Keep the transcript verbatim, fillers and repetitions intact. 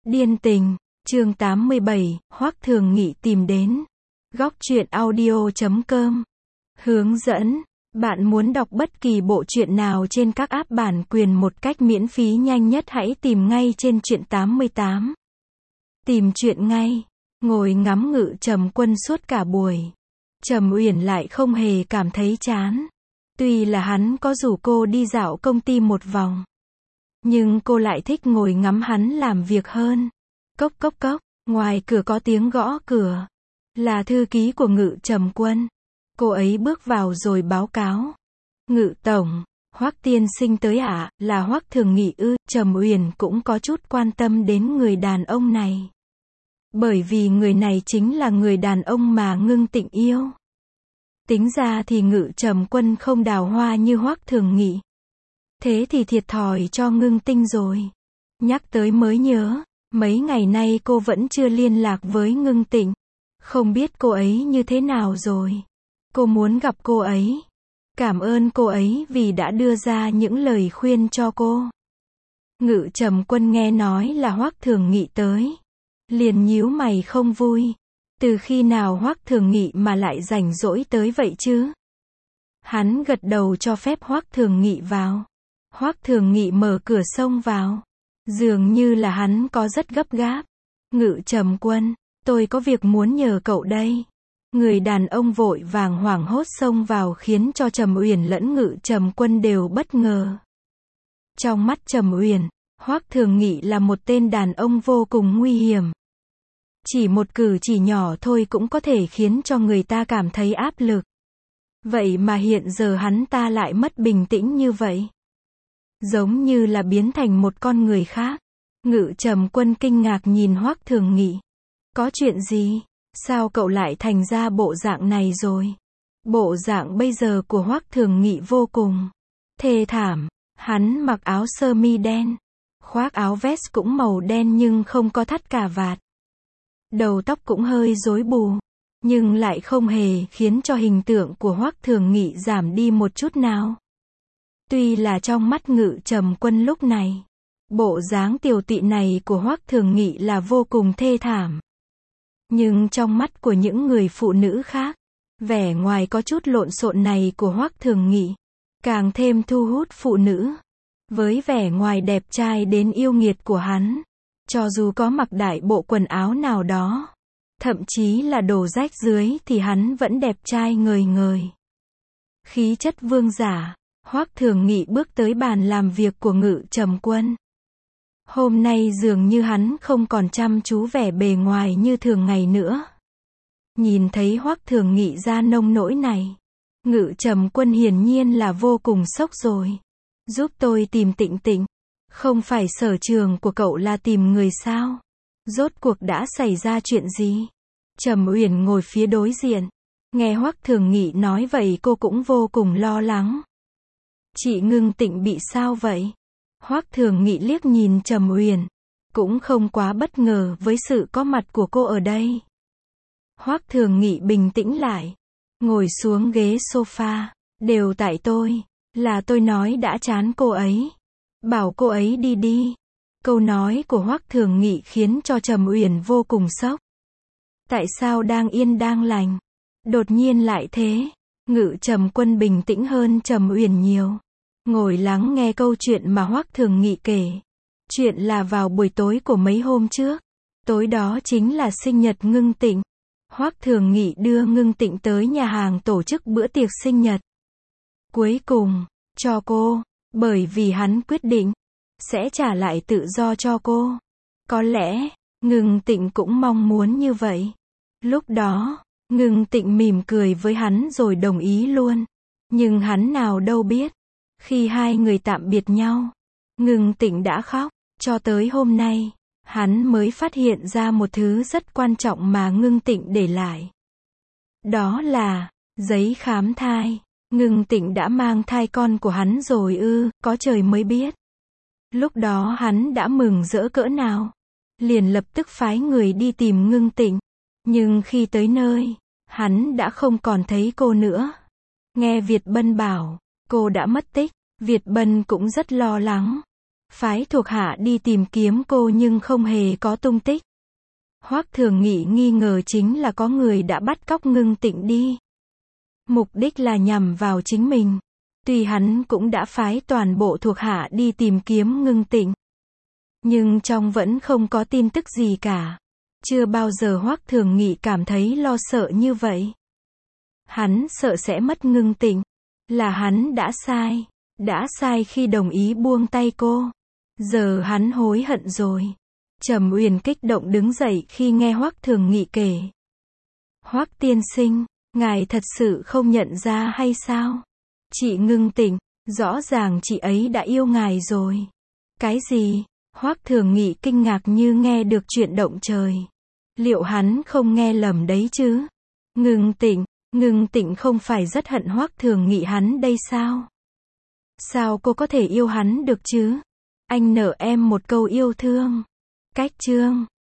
Điên tình, chương tám mươi bảy, Hoắc Thường Nghị tìm đến. Góc truyện audio chấm com. Hướng dẫn. Bạn muốn đọc bất kỳ bộ truyện nào trên các app bản quyền một cách miễn phí nhanh nhất hãy tìm ngay trên truyện tám mươi tám. Tìm truyện ngay. Ngồi ngắm Ngự Trầm Quân suốt cả buổi. Trầm Uyển lại không hề cảm thấy chán. Tuy là hắn có rủ cô đi dạo công ty một vòng, nhưng cô lại thích ngồi ngắm hắn làm việc hơn. Cốc cốc cốc, ngoài cửa có tiếng gõ cửa. Là thư ký của Ngự Trầm Quân. Cô ấy bước vào rồi báo cáo. Ngự tổng, Hoắc tiên sinh tới ạ, à, là Hoắc Thường Nghị ư? Trầm Uyển cũng có chút quan tâm đến người đàn ông này. Bởi vì người này chính là người đàn ông mà Ngưng Tịnh yêu. Tính ra thì Ngự Trầm Quân không đào hoa như Hoắc Thường Nghị. Thế thì thiệt thòi cho Ngưng Tinh rồi. Nhắc tới mới nhớ, mấy ngày nay cô vẫn chưa liên lạc với Ngưng Tịnh. Không biết cô ấy như thế nào rồi. Cô muốn gặp cô ấy. Cảm ơn cô ấy vì đã đưa ra những lời khuyên cho cô. Ngự Trầm Quân nghe nói là Hoắc Thường Nghị tới, liền nhíu mày không vui. Từ khi nào Hoắc Thường Nghị mà lại rảnh rỗi tới vậy chứ? Hắn gật đầu cho phép Hoắc Thường Nghị vào. Hoắc Thường Nghị mở cửa xông vào. Dường như là hắn có rất gấp gáp. Ngự Trầm Quân, tôi có việc muốn nhờ cậu đây. Người đàn ông vội vàng hoảng hốt xông vào khiến cho Trầm Uyển lẫn Ngự Trầm Quân đều bất ngờ. Trong mắt Trầm Uyển, Hoắc Thường Nghị là một tên đàn ông vô cùng nguy hiểm. Chỉ một cử chỉ nhỏ thôi cũng có thể khiến cho người ta cảm thấy áp lực. Vậy mà hiện giờ hắn ta lại mất bình tĩnh như vậy. Giống như là biến thành một con người khác. Ngự Trầm Quân kinh ngạc nhìn Hoắc Thường Nghị. Có chuyện gì? Sao cậu lại thành ra bộ dạng này rồi? Bộ dạng bây giờ của Hoắc Thường Nghị vô cùng thê thảm. Hắn mặc áo sơ mi đen, khoác áo vest cũng màu đen nhưng không có thắt cà vạt. Đầu tóc cũng hơi rối bù, nhưng lại không hề khiến cho hình tượng của Hoắc Thường Nghị giảm đi một chút nào. Tuy là trong mắt Ngự Trầm Quân lúc này, bộ dáng tiều tụy này của Hoắc Thường Nghị là vô cùng thê thảm. Nhưng trong mắt của những người phụ nữ khác, vẻ ngoài có chút lộn xộn này của Hoắc Thường Nghị càng thêm thu hút phụ nữ. Với vẻ ngoài đẹp trai đến yêu nghiệt của hắn, cho dù có mặc đại bộ quần áo nào đó, thậm chí là đồ rách dưới thì hắn vẫn đẹp trai ngời ngời. Khí chất vương giả, Hoắc Thường Nghị bước tới bàn làm việc của Ngự Trầm Quân. Hôm nay dường như hắn không còn chăm chú vẻ bề ngoài như thường ngày nữa. Nhìn thấy Hoắc Thường Nghị ra nông nỗi này, Ngự Trầm Quân hiển nhiên là vô cùng sốc rồi. Giúp tôi tìm Tịnh Tịnh. Không phải sở trường của cậu là tìm người sao? Rốt cuộc đã xảy ra chuyện gì? Trầm Uyển ngồi phía đối diện. Nghe Hoắc Thường Nghị nói vậy cô cũng vô cùng lo lắng. Chị Ngưng Tịnh bị sao vậy? Hoắc Thường Nghị liếc nhìn Trầm Uyển, cũng không quá bất ngờ với sự có mặt của cô ở đây. Hoắc Thường Nghị bình tĩnh lại, ngồi xuống ghế sofa. Đều tại tôi, là tôi nói đã chán cô ấy. Bảo cô ấy đi đi. Câu nói của Hoắc Thường Nghị khiến cho Trầm Uyển vô cùng sốc. Tại sao đang yên đang lành, đột nhiên lại thế? Ngự Trầm Quân bình tĩnh hơn Trầm Uyển nhiều. Ngồi lắng nghe câu chuyện mà Hoắc Thường Nghị kể. Chuyện là vào buổi tối của mấy hôm trước. Tối đó chính là sinh nhật Ngưng Tịnh. Hoắc Thường Nghị đưa Ngưng Tịnh tới nhà hàng tổ chức bữa tiệc sinh nhật. Cuối cùng, cho cô, bởi vì hắn quyết định sẽ trả lại tự do cho cô. Có lẽ, Ngưng Tịnh cũng mong muốn như vậy. Lúc đó, Ngưng Tịnh mỉm cười với hắn rồi đồng ý luôn. Nhưng hắn nào đâu biết, khi hai người tạm biệt nhau, Ngưng Tịnh đã khóc. Cho tới hôm nay, hắn mới phát hiện ra một thứ rất quan trọng mà Ngưng Tịnh để lại. Đó là giấy khám thai. Ngưng Tịnh đã mang thai con của hắn rồi ư? Có trời mới biết. Lúc đó hắn đã mừng rỡ cỡ nào. Liền lập tức phái người đi tìm Ngưng Tịnh. Nhưng khi tới nơi, hắn đã không còn thấy cô nữa. Nghe Việt Bân bảo cô đã mất tích, Việt Bân cũng rất lo lắng. phái thuộc hạ đi tìm kiếm cô nhưng không hề có tung tích. Hoắc Thường Nghị nghi ngờ chính là có người đã bắt cóc Ngưng Tịnh đi. Mục đích là nhằm vào chính mình. Tuy hắn cũng đã phái toàn bộ thuộc hạ đi tìm kiếm Ngưng Tịnh, nhưng trong vẫn không có tin tức gì cả. Chưa bao giờ Hoắc Thường Nghị cảm thấy lo sợ như vậy. Hắn sợ sẽ mất Ngưng Tịnh. Là hắn đã sai. Đã sai khi đồng ý buông tay cô. Giờ hắn hối hận rồi. Trầm Uyển kích động đứng dậy khi nghe Hoắc Thường Nghị kể. Hoắc tiên sinh, ngài thật sự không nhận ra hay sao? Chị Ngưng Tịnh, rõ ràng chị ấy đã yêu ngài rồi. Cái gì? Hoắc Thường Nghị kinh ngạc như nghe được chuyện động trời. Liệu hắn không nghe lầm đấy chứ? Ngưng Tịnh, Ngưng Tịnh không phải rất hận Hoắc Thường Nghị hắn đây sao? Sao cô có thể yêu hắn được chứ? Anh nợ em một câu yêu thương. Cách chương